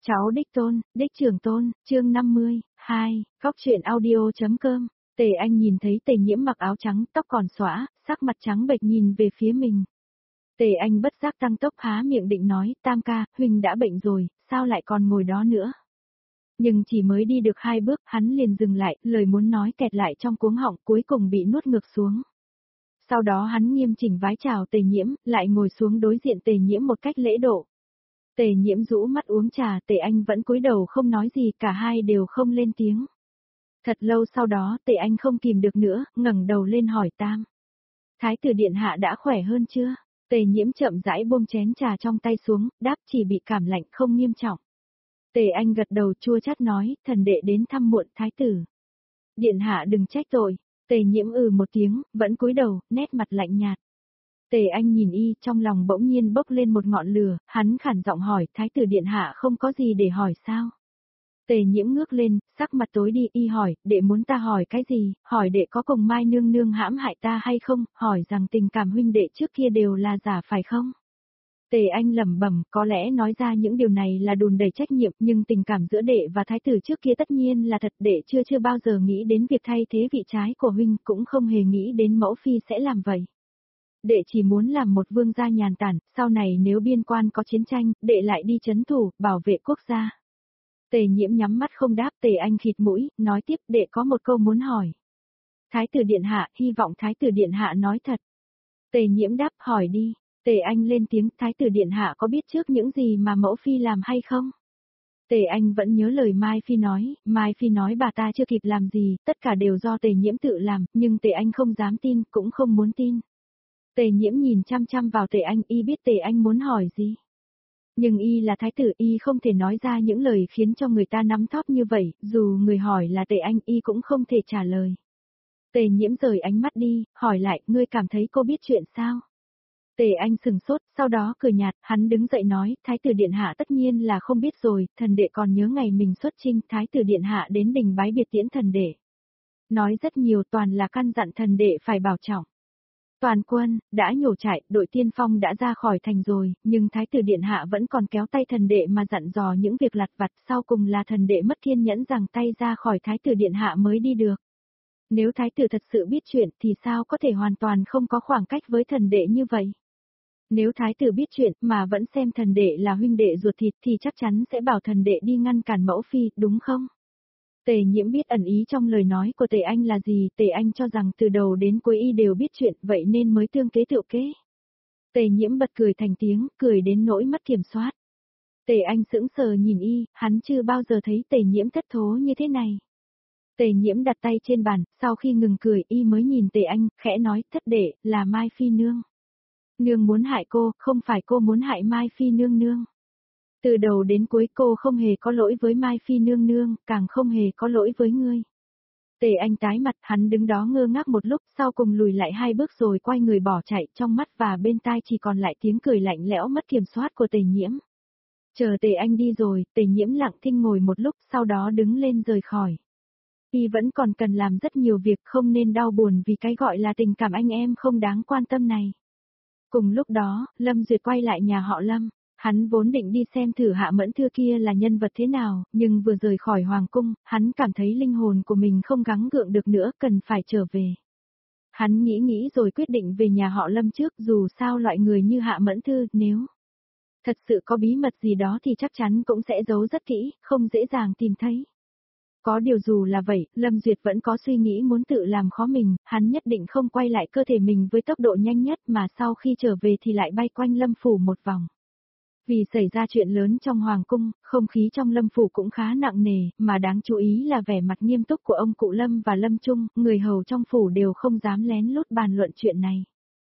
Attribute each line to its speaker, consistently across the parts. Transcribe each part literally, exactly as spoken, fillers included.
Speaker 1: Cháu đích tôn, đích trưởng tôn, chương năm mươi, hai, góc truyện audio.com. Tề Anh nhìn thấy Tề Nhiễm mặc áo trắng, tóc còn xõa, sắc mặt trắng bệch nhìn về phía mình. Tề Anh bất giác tăng tốc há miệng định nói, Tam ca, huynh đã bệnh rồi, sao lại còn ngồi đó nữa? Nhưng chỉ mới đi được hai bước, hắn liền dừng lại, lời muốn nói kẹt lại trong cuống họng, cuối cùng bị nuốt ngược xuống. Sau đó hắn nghiêm chỉnh vái chào Tề Nhiễm, lại ngồi xuống đối diện Tề Nhiễm một cách lễ độ. Tề Nhiễm rũ mắt uống trà, Tề Anh vẫn cúi đầu không nói gì, cả hai đều không lên tiếng. Thật lâu sau đó, Tề Anh không kìm được nữa, ngẩng đầu lên hỏi Tam. Thái tử điện hạ đã khỏe hơn chưa? Tề Nhiễm chậm rãi buông chén trà trong tay xuống, đáp chỉ bị cảm lạnh không nghiêm trọng. Tề Anh gật đầu chua chát nói, thần đệ đến thăm muộn thái tử. Điện hạ đừng trách tội. Tề Nhiễm ừ một tiếng, vẫn cúi đầu, nét mặt lạnh nhạt. Tề Anh nhìn y, trong lòng bỗng nhiên bốc lên một ngọn lửa, hắn khản giọng hỏi, thái tử điện hạ không có gì để hỏi sao? Tề Nhiễm ngước lên, sắc mặt tối đi, y hỏi, đệ muốn ta hỏi cái gì, hỏi đệ có cùng Mai nương nương hãm hại ta hay không, hỏi rằng tình cảm huynh đệ trước kia đều là giả phải không? Tề Anh lẩm bẩm, có lẽ nói ra những điều này là đùn đầy trách nhiệm, nhưng tình cảm giữa đệ và thái tử trước kia tất nhiên là thật, đệ chưa chưa bao giờ nghĩ đến việc thay thế vị trái của huynh, cũng không hề nghĩ đến mẫu phi sẽ làm vậy. Đệ chỉ muốn làm một vương gia nhàn tản, sau này nếu biên quan có chiến tranh, đệ lại đi trấn thủ, bảo vệ quốc gia. Tề Nhiễm nhắm mắt không đáp, Tề Anh khịt mũi, nói tiếp, đệ có một câu muốn hỏi. Thái tử điện hạ, hy vọng thái tử điện hạ nói thật. Tề Nhiễm đáp, hỏi đi. Tề Anh lên tiếng, thái tử điện hạ có biết trước những gì mà mẫu phi làm hay không? Tề Anh vẫn nhớ lời Mai Phi nói, Mai Phi nói bà ta chưa kịp làm gì, tất cả đều do Tề Nhiễm tự làm, nhưng Tề Anh không dám tin, cũng không muốn tin. Tề Nhiễm nhìn chăm chăm vào Tề Anh, y biết Tề Anh muốn hỏi gì. Nhưng y là thái tử, y không thể nói ra những lời khiến cho người ta nắm thóp như vậy, dù người hỏi là Tề Anh, y cũng không thể trả lời. Tề Nhiễm rời ánh mắt đi, hỏi lại, ngươi cảm thấy cô biết chuyện sao? Tề Anh sừng sốt, sau đó cười nhạt, hắn đứng dậy nói, thái tử điện hạ tất nhiên là không biết rồi, thần đệ còn nhớ ngày mình xuất chinh, thái tử điện hạ đến đình bái biệt tiễn thần đệ. Nói rất nhiều, toàn là căn dặn thần đệ phải bảo trọng. Toàn quân, đã nhổ trại, đội tiên phong đã ra khỏi thành rồi, nhưng thái tử điện hạ vẫn còn kéo tay thần đệ mà dặn dò những việc lặt vặt, sau cùng là thần đệ mất kiên nhẫn rằng tay ra khỏi thái tử điện hạ mới đi được. Nếu thái tử thật sự biết chuyện thì sao có thể hoàn toàn không có khoảng cách với thần đệ như vậy? Nếu thái tử biết chuyện mà vẫn xem thần đệ là huynh đệ ruột thịt thì chắc chắn sẽ bảo thần đệ đi ngăn cản mẫu phi, đúng không? Tề Nhiễm biết ẩn ý trong lời nói của Tề Anh là gì, Tề Anh cho rằng từ đầu đến cuối y đều biết chuyện, vậy nên mới tương kế tự kế. Tề Nhiễm bật cười thành tiếng, cười đến nỗi mất kiểm soát. Tề Anh sững sờ nhìn y, hắn chưa bao giờ thấy Tề Nhiễm thất thố như thế này. Tề Nhiễm đặt tay trên bàn, sau khi ngừng cười y mới nhìn Tề Anh, khẽ nói, thất đệ, là Mai Phi nương. Nương muốn hại cô, không phải cô muốn hại Mai Phi nương nương. Từ đầu đến cuối cô không hề có lỗi với Mai Phi nương nương, càng không hề có lỗi với ngươi. Tề Anh tái mặt, hắn đứng đó ngơ ngác một lúc, sau cùng lùi lại hai bước rồi quay người bỏ chạy, trong mắt và bên tai chỉ còn lại tiếng cười lạnh lẽo mất kiểm soát của Tề Nhiễm. Chờ Tề Anh đi rồi, Tề Nhiễm lặng thinh ngồi một lúc, sau đó đứng lên rời khỏi. Y vẫn còn cần làm rất nhiều việc, không nên đau buồn vì cái gọi là tình cảm anh em không đáng quan tâm này. Cùng lúc đó, Lâm Duyệt quay lại nhà họ Lâm. Hắn vốn định đi xem thử Hạ Mẫn Thư kia là nhân vật thế nào, nhưng vừa rời khỏi Hoàng Cung, hắn cảm thấy linh hồn của mình không gắng gượng được nữa, cần phải trở về. Hắn nghĩ nghĩ rồi quyết định về nhà họ Lâm trước, dù sao loại người như Hạ Mẫn Thư, nếu thật sự có bí mật gì đó thì chắc chắn cũng sẽ giấu rất kỹ, không dễ dàng tìm thấy. Có điều dù là vậy, Lâm Duyệt vẫn có suy nghĩ muốn tự làm khó mình, hắn nhất định không quay lại cơ thể mình với tốc độ nhanh nhất mà sau khi trở về thì lại bay quanh Lâm Phủ một vòng. Vì xảy ra chuyện lớn trong Hoàng Cung, không khí trong Lâm Phủ cũng khá nặng nề, mà đáng chú ý là vẻ mặt nghiêm túc của ông cụ Lâm và Lâm Trung, người hầu trong phủ đều không dám lén lút bàn luận chuyện này.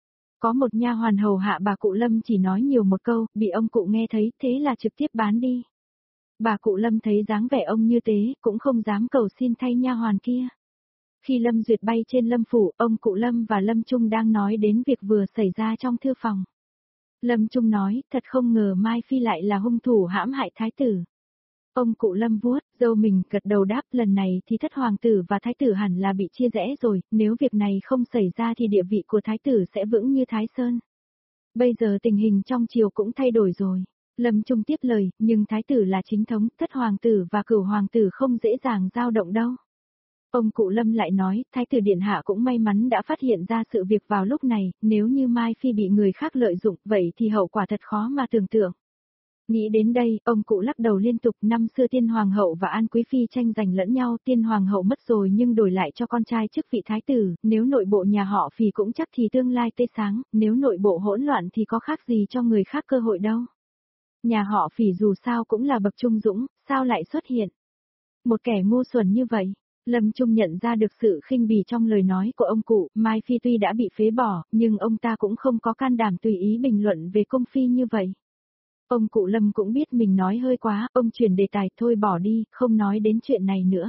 Speaker 1: Có một nha hoàn hầu hạ bà cụ Lâm chỉ nói nhiều một câu, bị ông cụ nghe thấy, thế là trực tiếp bán đi. Bà cụ Lâm thấy dáng vẻ ông như thế, cũng không dám cầu xin thay nha hoàn kia. Khi Lâm Duyệt bay trên Lâm Phủ, ông cụ Lâm và Lâm Trung đang nói đến việc vừa xảy ra trong thư phòng. Lâm Trung nói, thật không ngờ Mai Phi lại là hung thủ hãm hại thái tử. Ông cụ Lâm vuốt, dâu mình gật đầu đáp, lần này thì thất hoàng tử và thái tử hẳn là bị chia rẽ rồi, nếu việc này không xảy ra thì địa vị của thái tử sẽ vững như Thái Sơn. Bây giờ tình hình trong triều cũng thay đổi rồi. Lâm Trung tiếp lời, nhưng thái tử là chính thống, thất hoàng tử và cửu hoàng tử không dễ dàng dao động đâu. Ông cụ Lâm lại nói, thái tử điện hạ cũng may mắn đã phát hiện ra sự việc vào lúc này, nếu như Mai Phi bị người khác lợi dụng, vậy thì hậu quả thật khó mà tưởng tượng. Nghĩ đến đây, ông cụ lắc đầu liên tục, năm xưa tiên hoàng hậu và An Quý Phi tranh giành lẫn nhau, tiên hoàng hậu mất rồi nhưng đổi lại cho con trai chức vị thái tử, nếu nội bộ nhà họ Phì cũng chắc thì tương lai tươi sáng, nếu nội bộ hỗn loạn thì có khác gì cho người khác cơ hội đâu. Nhà họ Phì dù sao cũng là bậc trung dũng, sao lại xuất hiện một kẻ ngu xuẩn như vậy? Lâm Trung nhận ra được sự khinh bỉ trong lời nói của ông cụ, Mai Phi tuy đã bị phế bỏ, nhưng ông ta cũng không có can đảm tùy ý bình luận về cung phi như vậy. Ông cụ Lâm cũng biết mình nói hơi quá, ông chuyển đề tài, thôi bỏ đi, không nói đến chuyện này nữa.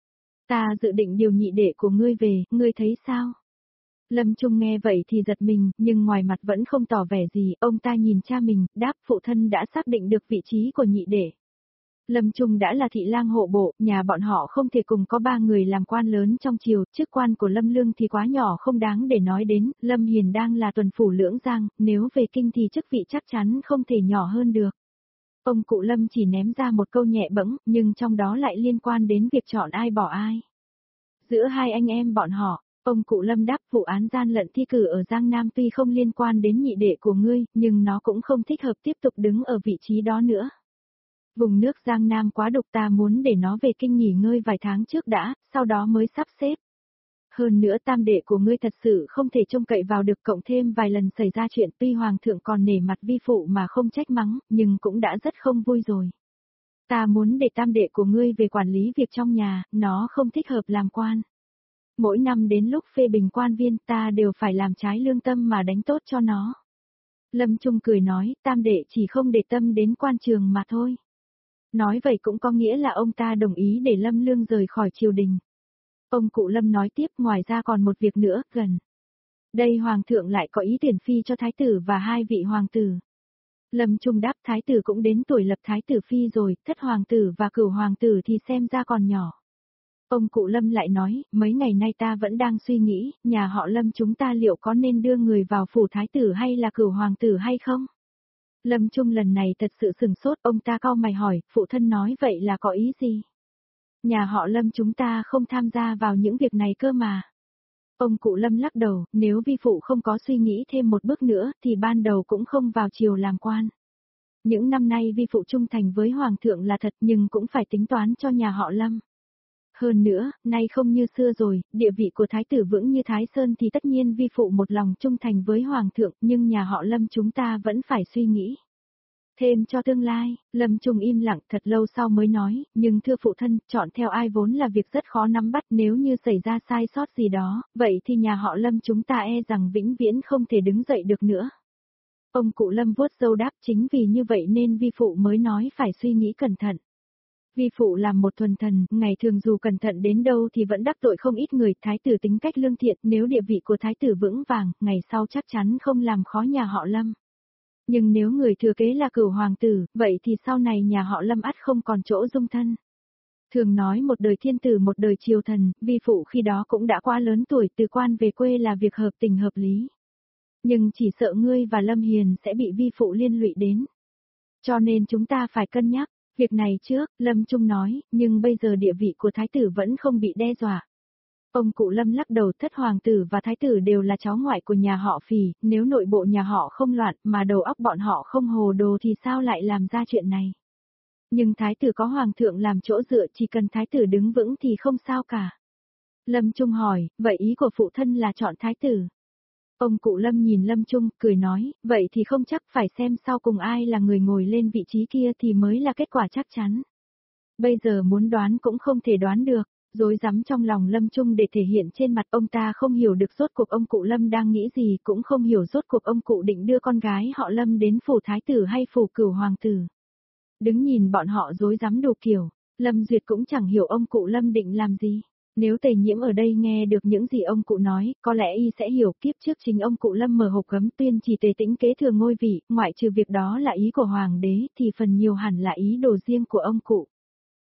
Speaker 1: Ta dự định điều nhị đệ của ngươi về, ngươi thấy sao? Lâm Trung nghe vậy thì giật mình, nhưng ngoài mặt vẫn không tỏ vẻ gì, ông ta nhìn cha mình, đáp phụ thân đã xác định được vị trí của nhị đệ. Lâm Trung đã là thị lang hộ bộ, nhà bọn họ không thể cùng có ba người làm quan lớn trong triều, chức quan của Lâm Lương thì quá nhỏ không đáng để nói đến, Lâm Hiền đang là tuần phủ Lưỡng Giang, nếu về kinh thì chức vị chắc chắn không thể nhỏ hơn được. Ông cụ Lâm chỉ ném ra một câu nhẹ bẫng, nhưng trong đó lại liên quan đến việc chọn ai bỏ ai. Giữa hai anh em bọn họ, ông cụ Lâm đáp vụ án gian lận thi cử ở Giang Nam tuy không liên quan đến nhị đệ của ngươi, nhưng nó cũng không thích hợp tiếp tục đứng ở vị trí đó nữa. Vùng nước Giang Nam quá độc, ta muốn để nó về kinh nghỉ ngơi vài tháng trước đã, sau đó mới sắp xếp. Hơn nữa tam đệ của ngươi thật sự không thể trông cậy vào được, cộng thêm vài lần xảy ra chuyện, tuy hoàng thượng còn nể mặt vi phụ mà không trách mắng, nhưng cũng đã rất không vui rồi. Ta muốn để tam đệ của ngươi về quản lý việc trong nhà, nó không thích hợp làm quan. Mỗi năm đến lúc phê bình quan viên ta đều phải làm trái lương tâm mà đánh tốt cho nó. Lâm Trung cười nói, tam đệ chỉ không để tâm đến quan trường mà thôi. Nói vậy cũng có nghĩa là ông ta đồng ý để Lâm Lương rời khỏi triều đình. Ông cụ Lâm nói tiếp, ngoài ra còn một việc nữa, gần đây hoàng thượng lại có ý tuyển phi cho thái tử và hai vị hoàng tử. Lâm Trung đáp, thái tử cũng đến tuổi lập thái tử phi rồi, thất hoàng tử và cửu hoàng tử thì xem ra còn nhỏ. Ông cụ Lâm lại nói, mấy ngày nay ta vẫn đang suy nghĩ, nhà họ Lâm chúng ta liệu có nên đưa người vào phủ thái tử hay là cửu hoàng tử hay không? Lâm Trung lần này thật sự sừng sốt, ông ta cau mày hỏi, phụ thân nói vậy là có ý gì? Nhà họ Lâm chúng ta không tham gia vào những việc này cơ mà. Ông cụ Lâm lắc đầu, nếu vi phụ không có suy nghĩ thêm một bước nữa thì ban đầu cũng không vào triều làm quan. Những năm nay vi phụ trung thành với hoàng thượng là thật, nhưng cũng phải tính toán cho nhà họ Lâm. Hơn nữa, nay không như xưa rồi, địa vị của thái tử vững như Thái Sơn thì tất nhiên vi phụ một lòng trung thành với hoàng thượng, nhưng nhà họ Lâm chúng ta vẫn phải suy nghĩ thêm cho tương lai. Lâm Trung im lặng thật lâu sau mới nói, nhưng thưa phụ thân, chọn theo ai vốn là việc rất khó nắm bắt, nếu như xảy ra sai sót gì đó, vậy thì nhà họ Lâm chúng ta e rằng vĩnh viễn không thể đứng dậy được nữa. Ông cụ Lâm vuốt râu đáp, chính vì như vậy nên vi phụ mới nói phải suy nghĩ cẩn thận. Vi phụ làm một thuần thần, ngày thường dù cẩn thận đến đâu thì vẫn đắc tội không ít người, thái tử tính cách lương thiện, nếu địa vị của thái tử vững vàng, ngày sau chắc chắn không làm khó nhà họ Lâm. Nhưng nếu người thừa kế là cửu hoàng tử, vậy thì sau này nhà họ Lâm ắt không còn chỗ dung thân. Thường nói một đời thiên tử một đời triều thần, vi phụ khi đó cũng đã quá lớn tuổi, từ quan về quê là việc hợp tình hợp lý. Nhưng chỉ sợ ngươi và Lâm Hiền sẽ bị vi phụ liên lụy đến. Cho nên chúng ta phải cân nhắc. Việc này trước, Lâm Trung nói, nhưng bây giờ địa vị của thái tử vẫn không bị đe dọa. Ông cụ Lâm lắc đầu, thất hoàng tử và thái tử đều là cháu ngoại của nhà họ Phì, nếu nội bộ nhà họ không loạn mà đầu óc bọn họ không hồ đồ thì sao lại làm ra chuyện này. Nhưng thái tử có hoàng thượng làm chỗ dựa, chỉ cần thái tử đứng vững thì không sao cả. Lâm Trung hỏi, vậy ý của phụ thân là chọn thái tử? Ông cụ Lâm nhìn Lâm Trung, cười nói, vậy thì không chắc, phải xem sau cùng ai là người ngồi lên vị trí kia thì mới là kết quả chắc chắn. Bây giờ muốn đoán cũng không thể đoán được, rối rắm trong lòng Lâm Trung để thể hiện trên mặt, ông ta không hiểu được rốt cuộc ông cụ Lâm đang nghĩ gì, cũng không hiểu rốt cuộc ông cụ định đưa con gái họ Lâm đến phủ thái tử hay phủ cửu hoàng tử. Đứng nhìn bọn họ rối rắm đủ kiểu, Lâm Duyệt cũng chẳng hiểu ông cụ Lâm định làm gì. Nếu Tề Nhiễm ở đây nghe được những gì ông cụ nói, có lẽ y sẽ hiểu kiếp trước chính ông cụ Lâm mở hộp gấm tuyên chỉ Tề Tĩnh kế thừa ngôi vị, ngoại trừ việc đó là ý của hoàng đế thì phần nhiều hẳn là ý đồ riêng của ông cụ.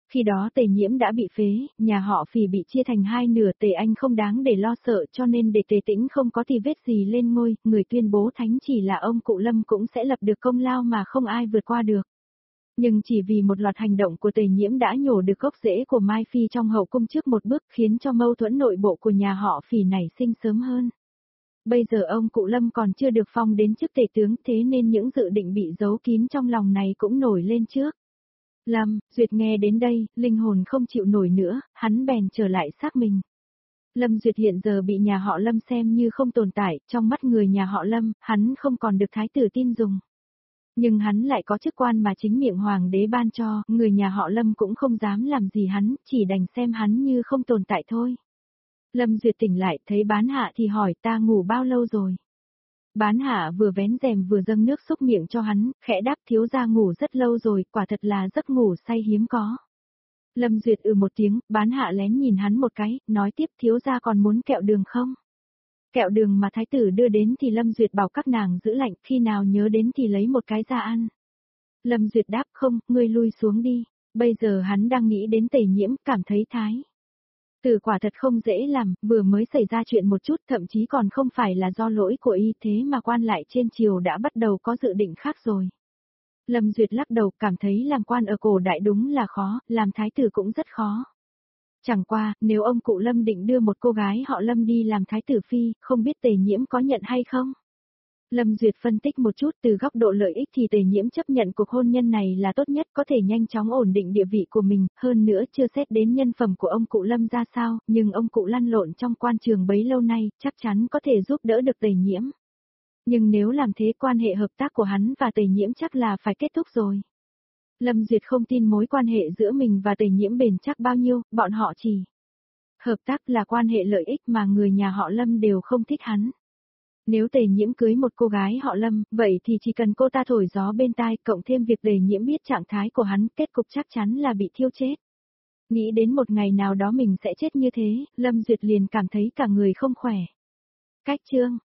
Speaker 1: Khi đó Tề Nhiễm đã bị phế, nhà họ Phì bị chia thành hai nửa, Tề Anh không đáng để lo sợ, cho nên để Tề Tĩnh không có thì vết gì lên ngôi, người tuyên bố thánh chỉ là ông cụ Lâm cũng sẽ lập được công lao mà không ai vượt qua được. Nhưng chỉ vì một loạt hành động của Tề Nhiễm đã nhổ được gốc rễ của Mai Phi trong hậu cung trước một bước, khiến cho mâu thuẫn nội bộ của nhà họ Phì nảy sinh sớm hơn. Bây giờ ông cụ Lâm còn chưa được phong đến chức tể tướng, thế nên những dự định bị giấu kín trong lòng này cũng nổi lên trước. Lâm, Duyệt nghe đến đây, linh hồn không chịu nổi nữa, hắn bèn trở lại xác mình. Lâm Duyệt hiện giờ bị nhà họ Lâm xem như không tồn tại, trong mắt người nhà họ Lâm, hắn không còn được thái tử tin dùng. Nhưng hắn lại có chức quan mà chính miệng hoàng đế ban cho, người nhà họ Lâm cũng không dám làm gì hắn, chỉ đành xem hắn như không tồn tại thôi. Lâm Duyệt tỉnh lại, thấy Bán Hạ thì hỏi ta ngủ bao lâu rồi. Bán Hạ vừa vén rèm vừa dâng nước xúc miệng cho hắn, khẽ đáp thiếu gia ngủ rất lâu rồi, quả thật là giấc ngủ say hiếm có. Lâm Duyệt ừ một tiếng, Bán Hạ lén nhìn hắn một cái, nói tiếp thiếu gia còn muốn kẹo đường không? Kẹo đường mà thái tử đưa đến thì Lâm Duyệt bảo các nàng giữ lạnh, khi nào nhớ đến thì lấy một cái ra ăn. Lâm Duyệt đáp không, ngươi lui xuống đi, bây giờ hắn đang nghĩ đến Tề Nhiễm, cảm thấy thái. Tử quả thật không dễ làm, vừa mới xảy ra chuyện một chút, thậm chí còn không phải là do lỗi của y, thế mà quan lại trên triều đã bắt đầu có dự định khác rồi. Lâm Duyệt lắc đầu, cảm thấy làm quan ở cổ đại đúng là khó, làm thái tử cũng rất khó. Chẳng qua, nếu ông cụ Lâm định đưa một cô gái họ Lâm đi làm thái tử phi, không biết Tề Nhiễm có nhận hay không? Lâm Duyệt phân tích một chút, từ góc độ lợi ích thì Tề Nhiễm chấp nhận cuộc hôn nhân này là tốt nhất, có thể nhanh chóng ổn định địa vị của mình, hơn nữa chưa xét đến nhân phẩm của ông cụ Lâm ra sao, nhưng ông cụ lăn lộn trong quan trường bấy lâu nay, chắc chắn có thể giúp đỡ được Tề Nhiễm. Nhưng nếu làm thế, quan hệ hợp tác của hắn và Tề Nhiễm chắc là phải kết thúc rồi. Lâm Duyệt không tin mối quan hệ giữa mình và Tề Nhiễm bền chắc bao nhiêu, bọn họ chỉ hợp tác là quan hệ lợi ích mà người nhà họ Lâm đều không thích hắn. Nếu Tề Nhiễm cưới một cô gái họ Lâm, vậy thì chỉ cần cô ta thổi gió bên tai, cộng thêm việc Tề Nhiễm biết trạng thái của hắn, kết cục chắc chắn là bị thiêu chết. Nghĩ đến một ngày nào đó mình sẽ chết như thế, Lâm Duyệt liền cảm thấy cả người không khỏe. Cách chương